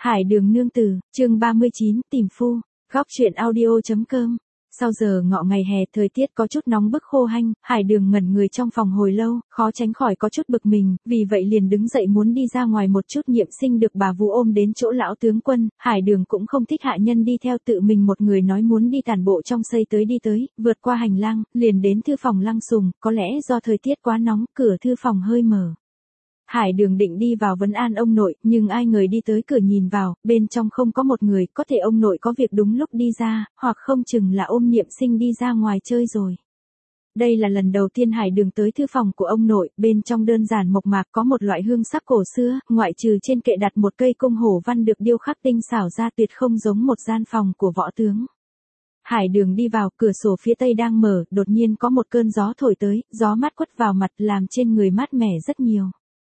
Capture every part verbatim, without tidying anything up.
Hải Đường nương tử, chương ba mươi chín, tìm phu, góc truyện audio.com. Sau giờ ngọ ngày hè, thời tiết có chút nóng bức khô hanh, Hải Đường ngẩn người trong phòng hồi lâu, khó tránh khỏi có chút bực mình, vì vậy liền đứng dậy muốn đi ra ngoài một chút. Nhiệm Sinh được bà vú ôm đến chỗ lão tướng quân, Hải Đường cũng không thích hạ nhân đi theo, tự mình một người nói muốn đi tản bộ trong xây tới đi tới, vượt qua hành lang, liền đến thư phòng Lăng Sùng. Có lẽ do thời tiết quá nóng, cửa thư phòng hơi mở. Hải Đường định đi vào vấn an ông nội, nhưng ai ngờ đi tới cửa nhìn vào, bên trong không có một người, có thể ông nội có việc đúng lúc đi ra, hoặc không chừng là ôm Niệm Sinh đi ra ngoài chơi rồi. Đây là lần đầu tiên Hải Đường tới thư phòng của ông nội, bên trong đơn giản mộc mạc có một loại hương sắc cổ xưa, ngoại trừ trên kệ đặt một cây cung hổ văn được điêu khắc tinh xảo ra, tuyệt không giống một gian phòng của võ tướng. Hải Đường đi vào, cửa sổ phía tây đang mở, đột nhiên có một cơn gió thổi tới, gió mát quất vào mặt làm trên người mát mẻ rất nhiều.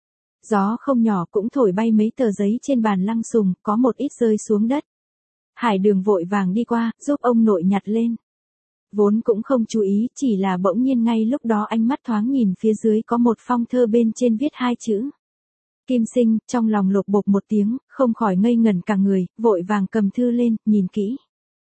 Gió không nhỏ cũng thổi bay mấy tờ giấy trên bàn Lăng Sùng, có một ít rơi xuống đất. Hải Đường vội vàng đi qua, giúp ông nội nhặt lên. Vốn cũng không chú ý, chỉ là bỗng nhiên ngay lúc đó ánh mắt thoáng nhìn phía dưới có một phong thơ, bên trên viết hai chữ Kim Sinh, trong lòng lột bột một tiếng, không khỏi ngây ngẩn cả người, vội vàng cầm thư lên, nhìn kỹ.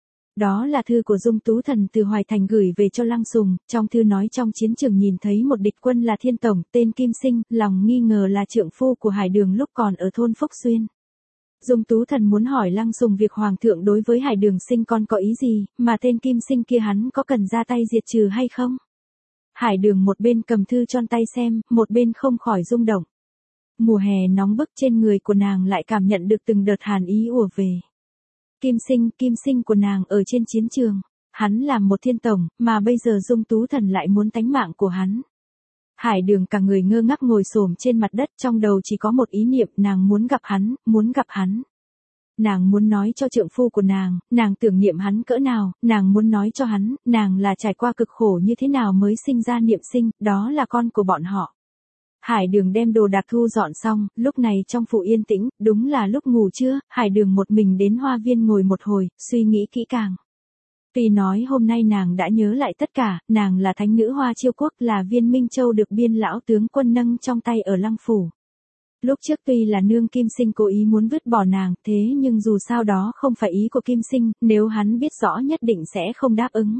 Đó là thư của Dung Tú Thần từ Hoài Thành gửi về cho Lăng Sùng, trong thư nói trong chiến trường nhìn thấy một địch quân là Thiên Tổng, tên Kim Sinh, lòng nghi ngờ là trượng phu của Hải Đường lúc còn ở thôn Phúc Xuyên. Dung Tú Thần muốn hỏi Lăng Sùng việc Hoàng thượng đối với Hải Đường sinh con có ý gì, mà tên Kim Sinh kia hắn có cần ra tay diệt trừ hay không? Hải Đường một bên cầm thư tròn tay xem, một bên không khỏi rung động. Mùa hè nóng bức, trên người của nàng lại cảm nhận được từng đợt hàn ý ùa về. Kim Sinh, Kim Sinh của nàng ở trên chiến trường, hắn làm một thiên tổng, mà bây giờ Dung Tú Thần lại muốn tánh mạng của hắn. Hải Đường cả người ngơ ngác ngồi xổm trên mặt đất, trong đầu chỉ có một ý niệm, nàng muốn gặp hắn, muốn gặp hắn. Nàng muốn nói cho trượng phu của nàng, nàng tưởng niệm hắn cỡ nào, nàng muốn nói cho hắn, nàng là trải qua cực khổ như thế nào mới sinh ra Niệm Sinh, đó là con của bọn họ. Hải Đường đem đồ đạc thu dọn xong, lúc này trong phủ yên tĩnh, đúng là lúc ngủ trưa, Hải Đường một mình đến hoa viên ngồi một hồi, suy nghĩ kỹ càng. Tuy nói hôm nay nàng đã nhớ lại tất cả, nàng là thánh nữ Hoa Chiêu Quốc, là viên Minh Châu được biên lão tướng quân nâng trong tay ở Lăng Phủ. Lúc trước tuy là nương Kim Sinh cố ý muốn vứt bỏ nàng, thế nhưng dù sao đó không phải ý của Kim Sinh, nếu hắn biết rõ nhất định sẽ không đáp ứng.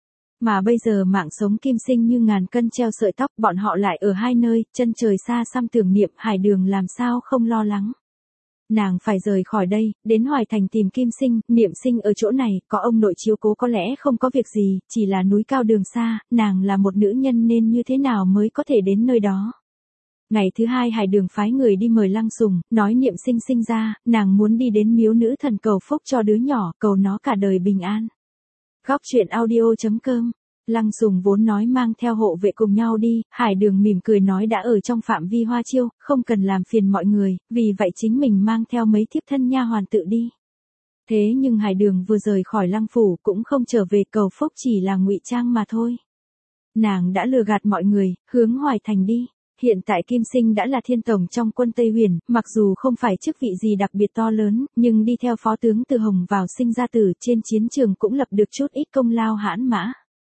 Mà bây giờ mạng sống Kim Sinh như ngàn cân treo sợi tóc, bọn họ lại ở hai nơi, chân trời xa xăm, tưởng niệm. Hải Đường làm sao không lo lắng. Nàng phải rời khỏi đây, đến Hoài Thành tìm Kim Sinh, Niệm Sinh ở chỗ này, có ông nội chiếu cố có lẽ không có việc gì, chỉ là núi cao đường xa, nàng là một nữ nhân nên như thế nào mới có thể đến nơi đó. Ngày thứ hai Hải Đường phái người đi mời Lăng Sùng, nói Niệm Sinh sinh ra, nàng muốn đi đến miếu nữ thần cầu phúc cho đứa nhỏ, cầu nó cả đời bình an. Góc truyện audio.com. Lăng Sùng vốn nói mang theo hộ vệ cùng nhau đi, Hải Đường mỉm cười nói đã ở trong phạm vi Hoa Chiêu, không cần làm phiền mọi người, vì vậy chính mình mang theo mấy thiếp thân nha hoàn tự đi. Thế nhưng Hải Đường vừa rời khỏi Lăng Phủ cũng không trở về cầu phúc, chỉ là ngụy trang mà thôi. Nàng đã lừa gạt mọi người, hướng Hoài Thành đi. Hiện tại Kim Sinh đã là thiên tổng trong quân Tây Huyền, mặc dù không phải chức vị gì đặc biệt to lớn, nhưng đi theo phó tướng Từ Hồng vào sinh ra tử, trên chiến trường cũng lập được chút ít công lao hãn mã.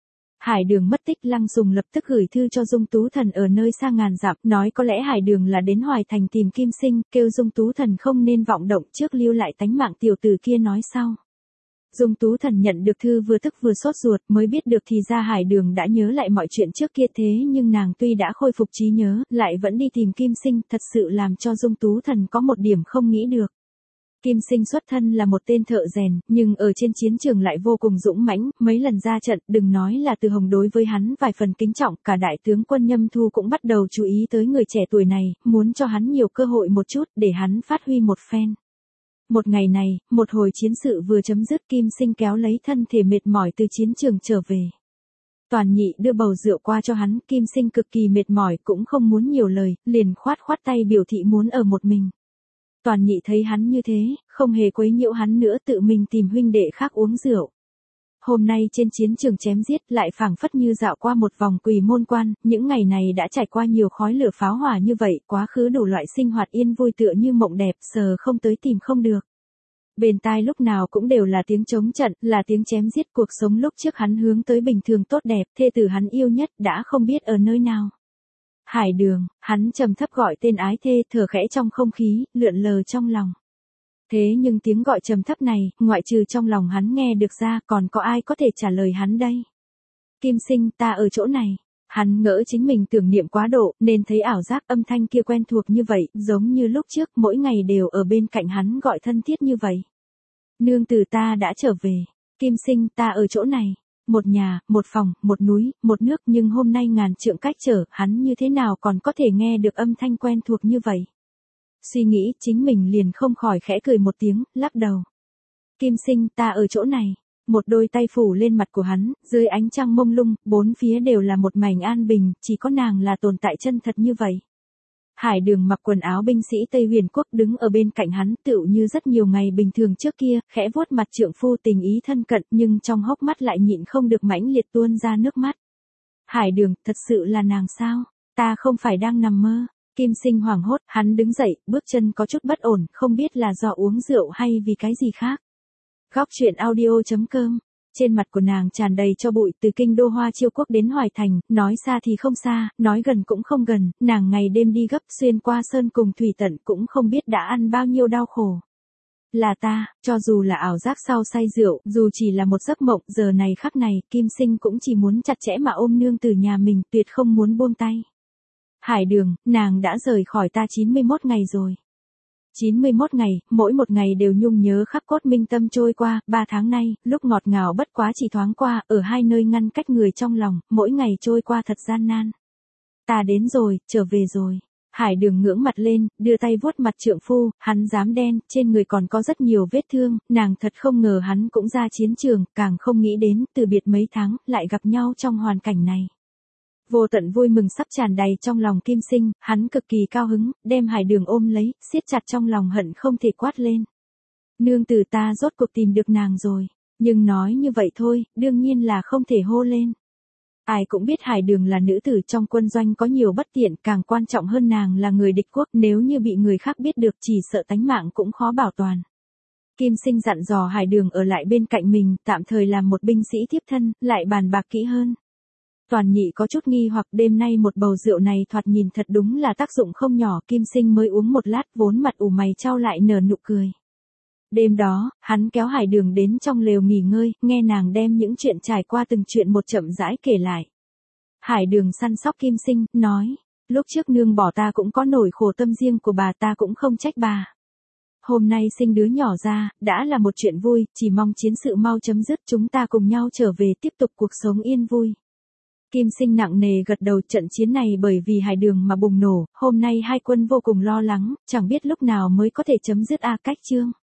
Hải Đường mất tích, Lăng Sùng lập tức gửi thư cho Dung Tú Thần ở nơi xa ngàn dặm, nói có lẽ Hải Đường là đến Hoài Thành tìm Kim Sinh, kêu Dung Tú Thần không nên vọng động, trước lưu lại tánh mạng tiểu tử kia nói sau. Dung Tú Thần nhận được thư vừa tức vừa sốt ruột, mới biết được thì ra Hải Đường đã nhớ lại mọi chuyện trước kia, thế nhưng nàng tuy đã khôi phục trí nhớ, lại vẫn đi tìm Kim Sinh, thật sự làm cho Dung Tú Thần có một điểm không nghĩ được. Kim Sinh xuất thân là một tên thợ rèn, nhưng ở trên chiến trường lại vô cùng dũng mãnh, mấy lần ra trận, đừng nói là Từ Hồng đối với hắn vài phần kính trọng, cả đại tướng quân Nhâm Thu cũng bắt đầu chú ý tới người trẻ tuổi này, muốn cho hắn nhiều cơ hội một chút, để hắn phát huy một phen. Một ngày này, một hồi chiến sự vừa chấm dứt, Kim Sinh kéo lấy thân thể mệt mỏi từ chiến trường trở về. Toàn Nhị đưa bầu rượu qua cho hắn, Kim Sinh cực kỳ mệt mỏi cũng không muốn nhiều lời, liền khoát khoát tay biểu thị muốn ở một mình. Toàn Nhị thấy hắn như thế, không hề quấy nhiễu hắn nữa, tự mình tìm huynh đệ khác uống rượu. Hôm nay trên chiến trường chém giết, lại phảng phất như dạo qua một vòng Quỳ Môn Quan, những ngày này đã trải qua nhiều khói lửa pháo hỏa như vậy, quá khứ đủ loại sinh hoạt yên vui tựa như mộng đẹp, sờ không tới tìm không được. Bên tai lúc nào cũng đều là tiếng chống trận, là tiếng chém giết, cuộc sống lúc trước hắn hướng tới bình thường tốt đẹp, thê tử hắn yêu nhất đã không biết ở nơi nào. Hải Đường, hắn trầm thấp gọi tên ái thê, thở khẽ trong không khí, lượn lờ trong lòng. Thế nhưng tiếng gọi trầm thấp này, ngoại trừ trong lòng hắn nghe được ra, còn có ai có thể trả lời hắn đây? Kim Sinh, ta ở chỗ này. Hắn ngỡ chính mình tưởng niệm quá độ, nên thấy ảo giác âm thanh kia quen thuộc như vậy, giống như lúc trước, mỗi ngày đều ở bên cạnh hắn gọi thân thiết như vậy. Nương tử ta đã trở về. Kim Sinh, ta ở chỗ này. Một nhà, một phòng, một núi, một nước, nhưng hôm nay ngàn trượng cách trở, hắn như thế nào còn có thể nghe được âm thanh quen thuộc như vậy? Suy nghĩ, chính mình liền không khỏi khẽ cười một tiếng, lắc đầu. Kim Sinh, ta ở chỗ này. Một đôi tay phủ lên mặt của hắn, dưới ánh trăng mông lung, bốn phía đều là một mảnh an bình, chỉ có nàng là tồn tại chân thật như vậy. Hải Đường mặc quần áo binh sĩ Tây Huyền Quốc đứng ở bên cạnh hắn, tựu như rất nhiều ngày bình thường trước kia, khẽ vuốt mặt trượng phu tình ý thân cận, nhưng trong hốc mắt lại nhịn không được mãnh liệt tuôn ra nước mắt. Hải Đường, thật sự là nàng sao? Ta không phải đang nằm mơ. Kim Sinh hoảng hốt, hắn đứng dậy, bước chân có chút bất ổn, không biết là do uống rượu hay vì cái gì khác. Góc truyện audio chấm com. Trên mặt của nàng tràn đầy cho bụi, từ kinh đô Hoa Chiêu Quốc đến Hoài Thành, nói xa thì không xa, nói gần cũng không gần, nàng ngày đêm đi gấp xuyên qua sơn cùng thủy tận cũng không biết đã ăn bao nhiêu đau khổ. Là ta, cho dù là ảo giác sau say rượu, dù chỉ là một giấc mộng, giờ này khắc này, Kim Sinh cũng chỉ muốn chặt chẽ mà ôm nương từ nhà mình, tuyệt không muốn buông tay. Hải Đường, nàng đã rời khỏi ta chín mươi mốt ngày rồi. chín mươi mốt ngày, mỗi một ngày đều nhung nhớ khắc cốt minh tâm trôi qua, ba tháng nay, lúc ngọt ngào bất quá chỉ thoáng qua, ở hai nơi ngăn cách người trong lòng, mỗi ngày trôi qua thật gian nan. Ta đến rồi, trở về rồi. Hải Đường ngưỡng mặt lên, đưa tay vuốt mặt trượng phu, hắn dám đen, trên người còn có rất nhiều vết thương, nàng thật không ngờ hắn cũng ra chiến trường, càng không nghĩ đến, từ biệt mấy tháng, lại gặp nhau trong hoàn cảnh này. Vô tận vui mừng sắp tràn đầy trong lòng Kim Sinh, hắn cực kỳ cao hứng, đem Hải Đường ôm lấy, siết chặt trong lòng hận không thể quát lên. Nương tử ta rốt cuộc tìm được nàng rồi, nhưng nói như vậy thôi, đương nhiên là không thể hô lên. Ai cũng biết Hải Đường là nữ tử trong quân doanh có nhiều bất tiện, càng quan trọng hơn nàng là người địch quốc, nếu như bị người khác biết được chỉ sợ tánh mạng cũng khó bảo toàn. Kim Sinh dặn dò Hải Đường ở lại bên cạnh mình, tạm thời làm một binh sĩ tiếp thân, lại bàn bạc kỹ hơn. Toàn Nhị có chút nghi hoặc đêm nay một bầu rượu này thoạt nhìn thật đúng là tác dụng không nhỏ, Kim Sinh mới uống một lát vốn mặt ủ mày chau lại nở nụ cười. Đêm đó, hắn kéo Hải Đường đến trong lều nghỉ ngơi, nghe nàng đem những chuyện trải qua từng chuyện một chậm rãi kể lại. Hải Đường săn sóc Kim Sinh, nói, lúc trước nương bỏ ta cũng có nỗi khổ tâm riêng của bà, ta cũng không trách bà. Hôm nay sinh đứa nhỏ ra, đã là một chuyện vui, chỉ mong chiến sự mau chấm dứt, chúng ta cùng nhau trở về tiếp tục cuộc sống yên vui. Kim Sinh nặng nề gật đầu, trận chiến này bởi vì Hải Đường mà bùng nổ, hôm nay hai quân vô cùng lo lắng, chẳng biết lúc nào mới có thể chấm dứt a cách chương.